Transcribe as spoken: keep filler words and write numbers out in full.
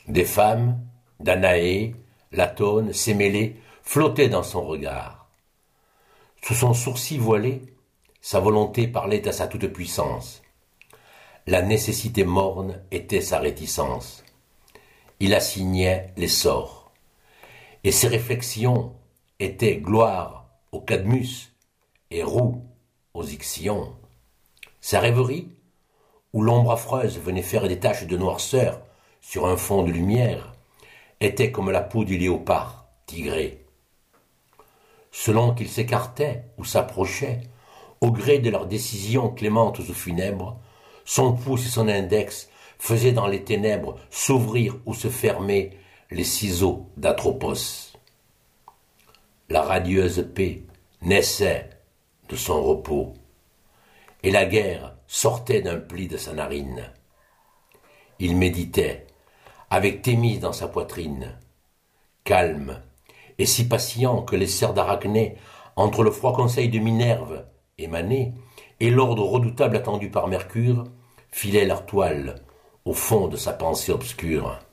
Des femmes, Danaé, Latone, Sémélé, flottaient dans son regard. Sous son sourcil voilé, sa volonté parlait à sa toute-puissance. La nécessité morne était sa réticence. Il assignait les sorts. Et ses réflexions étaient gloire au Cadmus et roue aux Ixions. Sa rêverie, où l'ombre affreuse venait faire des taches de noirceur sur un fond de lumière, était comme la peau du léopard tigré. Selon qu'ils s'écartaient ou s'approchaient, au gré de leurs décisions clémentes ou funèbres, son pouce et son index faisaient dans les ténèbres s'ouvrir ou se fermer les ciseaux d'Atropos. La radieuse paix naissait de son repos, et la guerre sortait d'un pli de sa narine. Il méditait, avec Thémis dans sa poitrine, calme et si patient que les serres d'Arachné, entre le froid conseil de Minerve émané et l'ordre redoutable attendu par Mercure, filaient leur toile au fond de sa pensée obscure.